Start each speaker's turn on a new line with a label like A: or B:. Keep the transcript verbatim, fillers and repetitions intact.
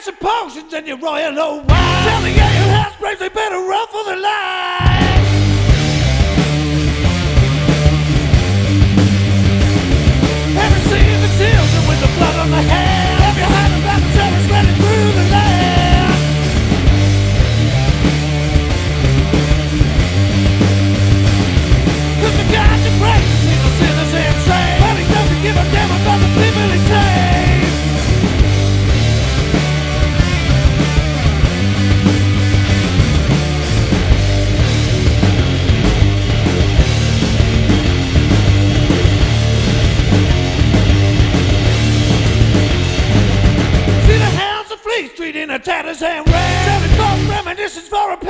A: some potions and your royal old wine. Tell the young house breaks they better run for the line. Have you seen the children with the blood on their hands? Have you heard about the terror spreading through the land? Cause the God that praises sees the sinners insane, but he doesn't give a damn about the people he saves. See the hounds of Fleet Street in a tatters and rags, selling false reminiscence for a